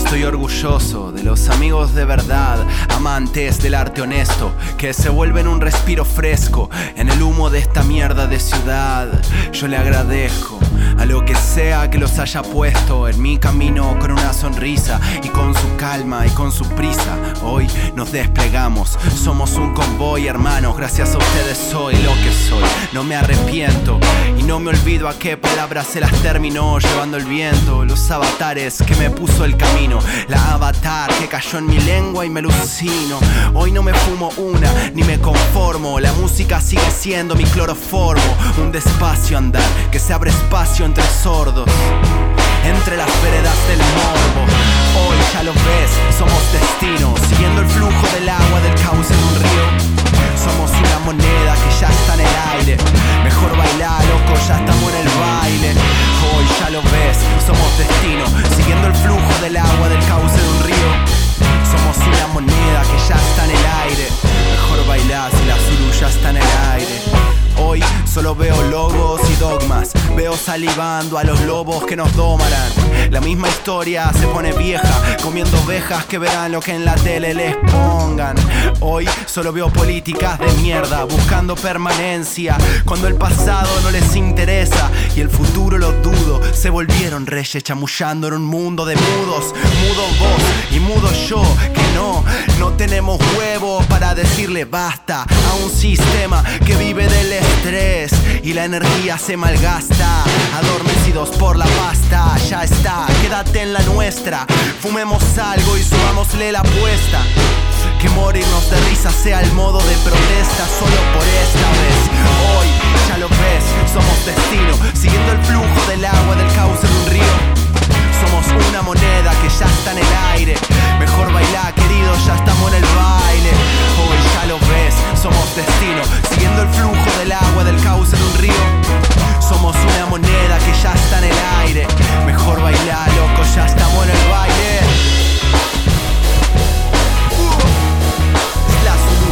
Estoy orgulloso de los amigos de verdad, amantes del arte honesto, que se vuelven un respiro fresco en el humo de esta mierda de ciudad. Yo le agradezco a lo que sea que los haya puesto en mi camino con una sonrisa y con su calma y con su prisa. Hoy nos desplegamos, somos un convoy, hermanos. Gracias a ustedes soy lo que soy. No me arrepiento y no me olvido a qué palabras se las terminó llevando el viento. Los avatares que me puso el camino, la avatar que cayó en mi lengua y me alucino. Hoy no me fumo una ni me conformo. La música sigue siendo mi cloroformo. Un despacio andar que se abre espacio entre sordos, entre las veredas del morbo. Hoy ya lo ves, somos destino, siguiendo el flujo del agua del cauce de un río. Somos una moneda que ya está en el aire. Mejor bailar, loco, ya estamos en el baile. Hoy ya lo ves, somos destino, siguiendo el flujo del agua del cauce de un río. Somos una moneda que ya está en el aire. Mejor bailar si la Zulu ya está en el aire. Hoy solo veo logos y dogmas, veo salivando a los lobos que nos domarán. La misma historia se pone vieja, comiendo ovejas que verán lo que en la tele les pongan. Hoy solo veo políticas de mierda, buscando permanencia, cuando el pasado no les interesa y el futuro lo dudo. Se volvieron reyes chamullando en un mundo de mudos. Mudo vos y mudo yo, que no tenemos huevos para decirle basta a un sistema que vive del estrés y la energía se malgasta. Adormecidos por la pasta, ya está, quédate en la nuestra. Fumemos algo y subámosle la apuesta. Que morirnos de risa sea el modo de protesta solo por esta vez. Hoy ya lo ves, somos destino, siguiendo el flujo del agua del cauce de un río. Somos una moneda que ya está en el aire. Mejor bailar, querido, ya estamos en el baile. Hoy ya lo ves, somos destino, siguiendo el flujo del agua del cauce de un río. Somos una moneda que ya está en el aire. Mejor bailar, loco, ya estamos en el baile. Es la Zulu.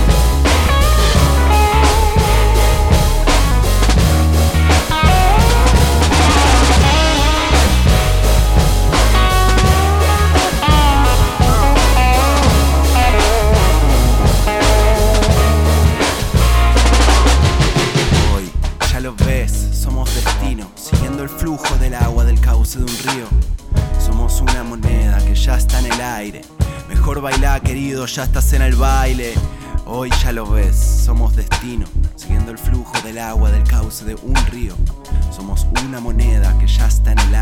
Somos destino, siguiendo el flujo del agua del cauce de un río. Somos una moneda que ya está en el aire. Mejor bailar, querido, ya estás en el baile. Hoy ya lo ves, somos destino, siguiendo el flujo del agua del cauce de un río. Somos una moneda que ya está en el